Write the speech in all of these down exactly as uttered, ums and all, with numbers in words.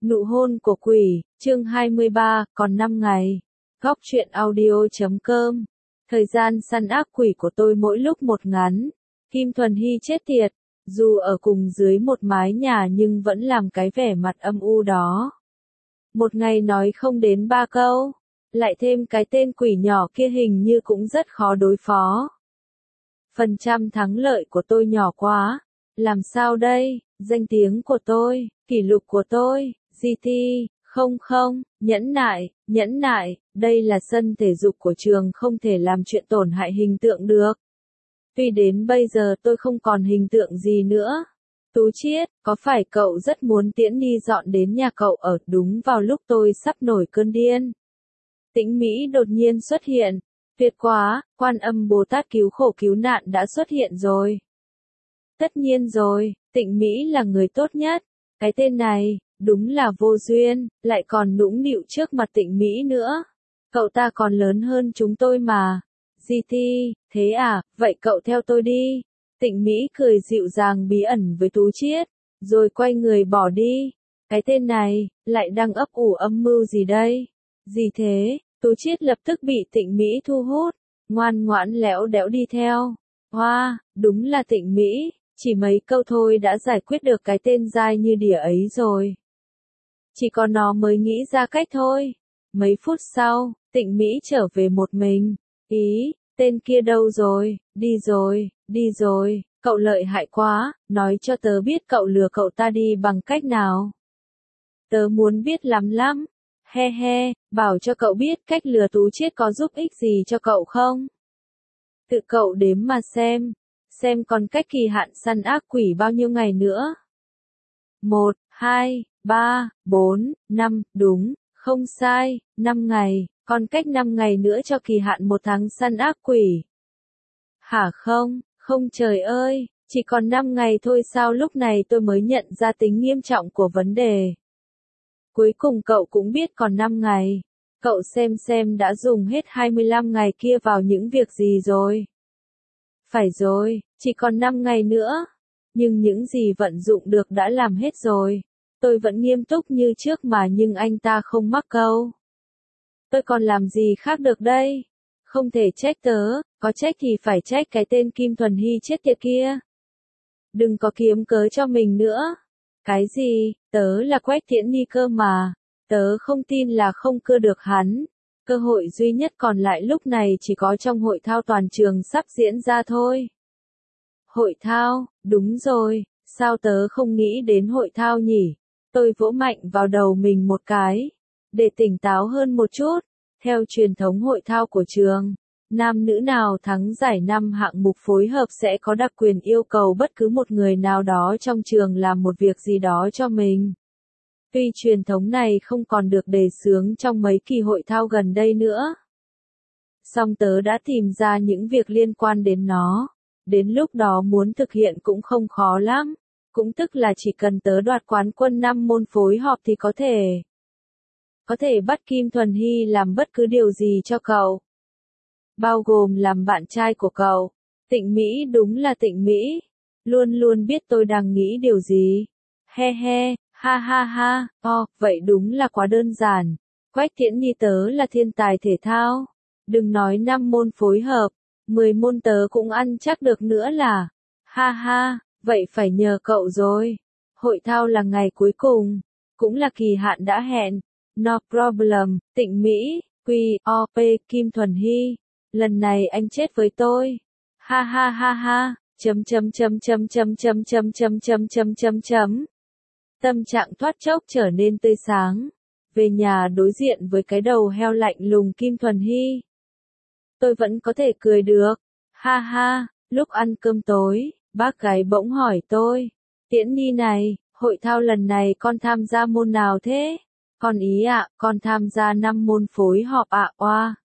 Nụ hôn của quỷ, chương hai mươi ba, còn năm ngày. Góc truyện audio chấm com. Thời gian săn ác quỷ của tôi mỗi lúc một ngắn. Kim Thuần Hy chết tiệt, dù ở cùng dưới một mái nhà nhưng vẫn làm cái vẻ mặt âm u đó. Một ngày nói không đến ba câu, lại thêm cái tên quỷ nhỏ kia hình như cũng rất khó đối phó. Phần trăm thắng lợi của tôi nhỏ quá, làm sao đây, danh tiếng của tôi, kỷ lục của tôi, giê tê, không không, nhẫn nại, nhẫn nại, đây là sân thể dục của trường không thể làm chuyện tổn hại hình tượng được. Tuy đến bây giờ tôi không còn hình tượng gì nữa. Tú Chiết, có phải cậu rất muốn Tiễn Ni dọn đến nhà cậu ở đúng vào lúc tôi sắp nổi cơn điên? Tĩnh Mỹ đột nhiên xuất hiện. Tuyệt quá, Quan Âm Bồ Tát cứu khổ cứu nạn đã xuất hiện rồi. Tất nhiên rồi, Tĩnh Mỹ là người tốt nhất. Cái tên này, đúng là vô duyên, lại còn nũng nịu trước mặt Tĩnh Mỹ nữa. Cậu ta còn lớn hơn chúng tôi mà. giê tê, thế à, vậy cậu theo tôi đi. Tĩnh Mỹ cười dịu dàng bí ẩn với Tú Chiết, rồi quay người bỏ đi. Cái tên này, lại đang ấp ủ âm mưu gì đây? Gì thế? Tú Chiết lập tức bị Tĩnh Mỹ thu hút, ngoan ngoãn lẽo đẽo đi theo. Hoa, wow, đúng là Tĩnh Mỹ, chỉ mấy câu thôi đã giải quyết được cái tên dai như đỉa ấy rồi. Chỉ còn nó mới nghĩ ra cách thôi. Mấy phút sau, Tĩnh Mỹ trở về một mình. Ý, tên kia đâu rồi, đi rồi, đi rồi, cậu lợi hại quá, nói cho tớ biết cậu lừa cậu ta đi bằng cách nào. Tớ muốn biết lắm lắm. He he, bảo cho cậu biết cách lừa Tú Chiết có giúp ích gì cho cậu không? Tự cậu đếm mà xem, xem còn cách kỳ hạn săn ác quỷ bao nhiêu ngày nữa. Một, hai, ba, bốn, năm, đúng, không sai, năm ngày, còn cách năm ngày nữa cho kỳ hạn một tháng săn ác quỷ. Hả không, không trời ơi, chỉ còn năm ngày thôi sao lúc này tôi mới nhận ra tính nghiêm trọng của vấn đề. Cuối cùng cậu cũng biết còn năm ngày. Cậu xem xem đã dùng hết hai mươi lăm ngày kia vào những việc gì rồi. Phải rồi, chỉ còn năm ngày nữa. Nhưng những gì vận dụng được đã làm hết rồi. Tôi vẫn nghiêm túc như trước mà nhưng anh ta không mắc câu. Tôi còn làm gì khác được đây? Không thể trách tớ, có trách thì phải trách cái tên Kim Thuần Hy chết tiệt kia. Đừng có kiếm cớ cho mình nữa. Cái gì, tớ là Quách Tiễn Ni cơ mà, tớ không tin là không cưa được hắn. Cơ hội duy nhất còn lại lúc này chỉ có trong hội thao toàn trường sắp diễn ra thôi. Hội thao, đúng rồi, sao tớ không nghĩ đến hội thao nhỉ? Tôi vỗ mạnh vào đầu mình một cái, để tỉnh táo hơn một chút. Theo truyền thống hội thao của trường, nam nữ nào thắng giải năm hạng mục phối hợp sẽ có đặc quyền yêu cầu bất cứ một người nào đó trong trường làm một việc gì đó cho mình. Tuy truyền thống này không còn được đề xướng trong mấy kỳ hội thao gần đây nữa, song tớ đã tìm ra những việc liên quan đến nó. Đến lúc đó muốn thực hiện cũng không khó lắm. Cũng tức là chỉ cần tớ đoạt quán quân năm môn phối hợp thì có thể. Có thể bắt Kim Thuần Hy làm bất cứ điều gì cho cậu. Bao gồm làm bạn trai của cậu. Tĩnh Mỹ đúng là Tĩnh Mỹ. Luôn luôn biết tôi đang nghĩ điều gì. He he, ha ha ha, oh, vậy đúng là quá đơn giản. Quách Tiễn Ni tớ là thiên tài thể thao. Đừng nói năm môn phối hợp, mười môn tớ cũng ăn chắc được nữa là. Ha ha, vậy phải nhờ cậu rồi. Hội thao là ngày cuối cùng, cũng là kỳ hạn đã hẹn. No problem, Tĩnh Mỹ, Q, O, P, Kim Thuần Hy. Lần này anh chết với tôi. Ha ha ha ha, chấm chấm chấm chấm chấm chấm chấm chấm chấm chấm chấm chấm. Tâm trạng thoát chốc trở nên tươi sáng. Về nhà đối diện với cái đầu heo lạnh lùng Kim Thuần Hy. Tôi vẫn có thể cười được. Ha ha, lúc ăn cơm tối, bác gái bỗng hỏi tôi. Tiễn Ni này, hội thao lần này con tham gia môn nào thế? Con ý ạ, à, con tham gia năm môn phối hợp ạ, à, oa.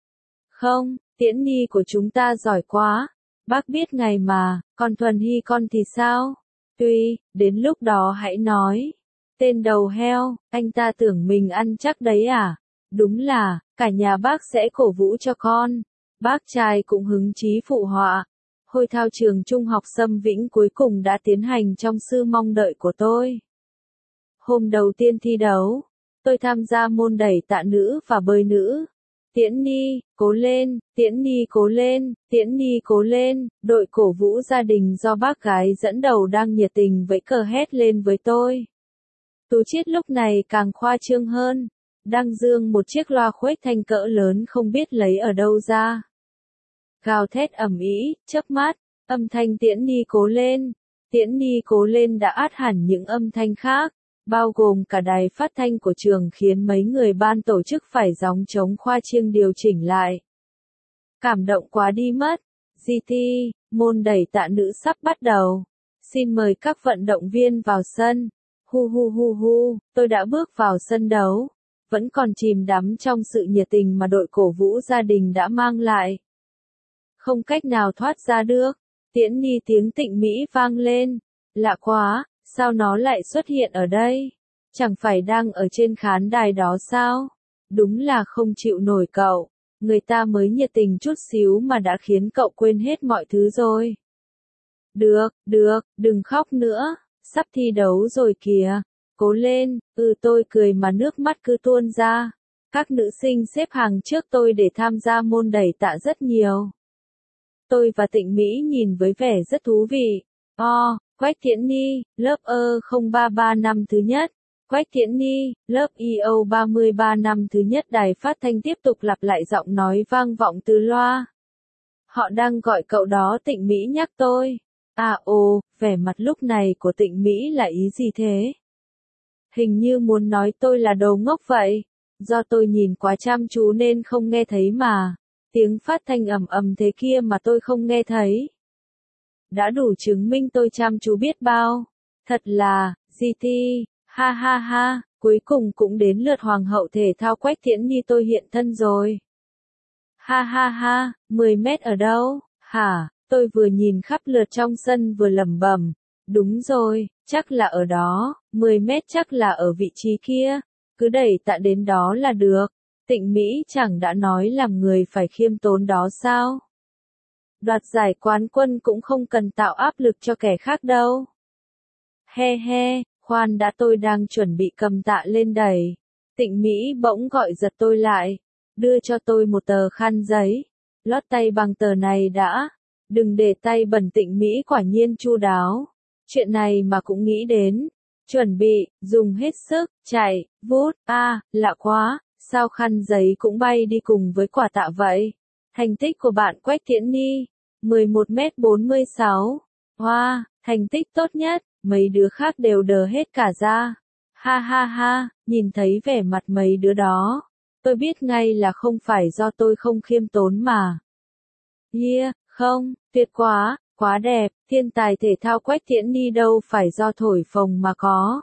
Không, Tiễn Ni của chúng ta giỏi quá. Bác biết ngày mà, còn Thuần Hy con thì sao? Tuy, đến lúc đó hãy nói. Tên đầu heo, anh ta tưởng mình ăn chắc đấy à? Đúng là, cả nhà bác sẽ cổ vũ cho con. Bác trai cũng hứng chí phụ họa. Hội thao trường trung học Sâm Vĩnh cuối cùng đã tiến hành trong sự mong đợi của tôi. Hôm đầu tiên thi đấu, tôi tham gia môn đẩy tạ nữ và bơi nữ. Tiễn Ni, cố lên, Tiễn Ni cố lên, Tiễn Ni cố lên, đội cổ vũ gia đình do bác gái dẫn đầu đang nhiệt tình vẫy cờ hét lên với tôi. Tú Chiết lúc này càng khoa trương hơn, đang giương một chiếc loa khuếch thanh cỡ lớn không biết lấy ở đâu ra. Gào thét ầm ĩ, chớp mắt, âm thanh Tiễn Ni cố lên, Tiễn Ni cố lên đã át hẳn những âm thanh khác, bao gồm cả đài phát thanh của trường khiến mấy người ban tổ chức phải gióng trống khoa trương điều chỉnh lại. Cảm động quá đi mất. giê tê, môn đẩy tạ nữ sắp bắt đầu. Xin mời các vận động viên vào sân. Hu hu hu hu, tôi đã bước vào sân đấu, vẫn còn chìm đắm trong sự nhiệt tình mà đội cổ vũ gia đình đã mang lại. Không cách nào thoát ra được. Tiễn Ni tiếng Tịnh Mỹ vang lên. Lạ quá, sao nó lại xuất hiện ở đây? Chẳng phải đang ở trên khán đài đó sao? Đúng là không chịu nổi cậu. Người ta mới nhiệt tình chút xíu mà đã khiến cậu quên hết mọi thứ rồi. Được, được, đừng khóc nữa. Sắp thi đấu rồi kìa. Cố lên, ừ tôi cười mà nước mắt cứ tuôn ra. Các nữ sinh xếp hàng trước tôi để tham gia môn đẩy tạ rất nhiều. Tôi và Tịnh Mỹ nhìn với vẻ rất thú vị. O, Quách Tiễn Ni, lớp E không ba ba năm thứ nhất. Quách Tiễn Ni, lớp E O ba ba năm thứ nhất. Đài phát thanh tiếp tục lặp lại giọng nói vang vọng từ loa. Họ đang gọi cậu đó, Tịnh Mỹ nhắc tôi. À ồ, vẻ mặt lúc này của Tịnh Mỹ là ý gì thế? Hình như muốn nói tôi là đồ ngốc vậy. Do tôi nhìn quá chăm chú nên không nghe thấy mà. Tiếng phát thanh ầm ầm thế kia mà tôi không nghe thấy. Đã đủ chứng minh tôi chăm chú biết bao. Thật là, giê tê, ha ha ha, cuối cùng cũng đến lượt hoàng hậu thể thao Quách Tiễn Ni tôi hiện thân rồi. Ha ha ha, mười mét ở đâu? Hả, tôi vừa nhìn khắp lượt trong sân vừa lẩm bẩm. Đúng rồi, chắc là ở đó, mười mét chắc là ở vị trí kia. Cứ đẩy tạ đến đó là được. Tịnh Mỹ chẳng đã nói làm người phải khiêm tốn đó sao? Đoạt giải quán quân cũng không cần tạo áp lực cho kẻ khác đâu. He he, khoan đã, tôi đang chuẩn bị cầm tạ lên đẩy. Tịnh Mỹ bỗng gọi giật tôi lại. Đưa cho tôi một tờ khăn giấy. Lót tay bằng tờ này đã. Đừng để tay bẩn. Tịnh Mỹ quả nhiên chu đáo. Chuyện này mà cũng nghĩ đến. Chuẩn bị, dùng hết sức, chạy, vút, a, à, lạ quá. Sao khăn giấy cũng bay đi cùng với quả tạ vậy? Thành tích của bạn Quách Tiễn Ni, mười một mét bốn mươi sáu. Wow, thành tích tốt nhất, mấy đứa khác đều đờ hết cả ra. Ha ha ha, nhìn thấy vẻ mặt mấy đứa đó, tôi biết ngay là không phải do tôi không khiêm tốn mà. Yeah, không, tuyệt quá, quá đẹp, thiên tài thể thao Quách Tiễn Ni đâu phải do thổi phồng mà có.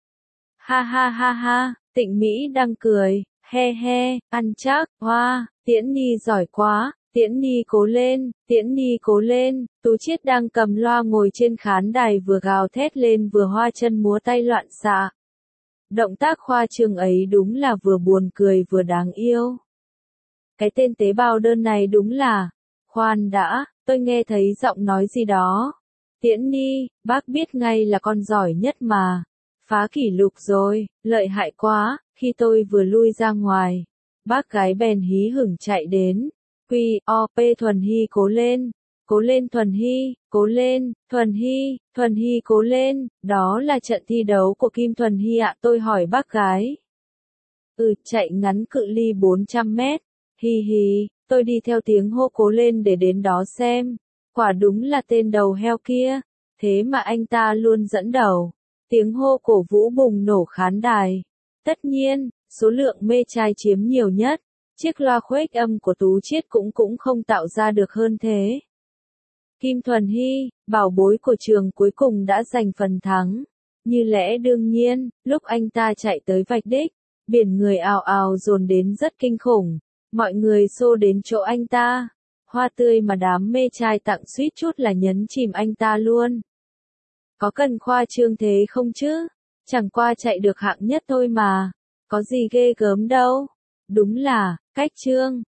Ha ha ha ha, Tịnh Mỹ đang cười. He he, ăn chắc, hoa, wow, Tiễn Ni giỏi quá, Tiễn Ni cố lên, Tiễn Ni cố lên. Tú Chiết đang cầm loa ngồi trên khán đài vừa gào thét lên vừa hoa chân múa tay loạn xạ. Động tác khoa trương ấy đúng là vừa buồn cười vừa đáng yêu. Cái tên tế bào đơn này đúng là, khoan đã, tôi nghe thấy giọng nói gì đó. Tiễn Ni, bác biết ngay là con giỏi nhất mà. Phá kỷ lục rồi, lợi hại quá. Khi tôi vừa lui ra ngoài, bác gái bèn hí hửng chạy đến. Quy, o, p Thuần Hy cố lên, cố lên Thuần Hy, cố lên, Thuần Hy, Thuần Hy cố lên, đó là trận thi đấu của Kim Thuần Hy ạ. Tôi hỏi bác gái. Ừ, chạy ngắn cự ly bốn trăm mét, hi hi, tôi đi theo tiếng hô cố lên để đến đó xem. Quả đúng là tên đầu heo kia, thế mà anh ta luôn dẫn đầu. Tiếng hô cổ vũ bùng nổ khán đài. Tất nhiên, số lượng mê trai chiếm nhiều nhất, chiếc loa khuếch âm của Tú Chiết cũng cũng không tạo ra được hơn thế. Kim Thuần Hy, bảo bối của trường cuối cùng đã giành phần thắng. Như lẽ đương nhiên, lúc anh ta chạy tới vạch đích, biển người ào ào dồn đến rất kinh khủng. Mọi người xô đến chỗ anh ta. Hoa tươi mà đám mê trai tặng suýt chút là nhấn chìm anh ta luôn. Có cần khoa trương thế không chứ? Chẳng qua chạy được hạng nhất thôi mà. Có gì ghê gớm đâu. Đúng là, cách trương.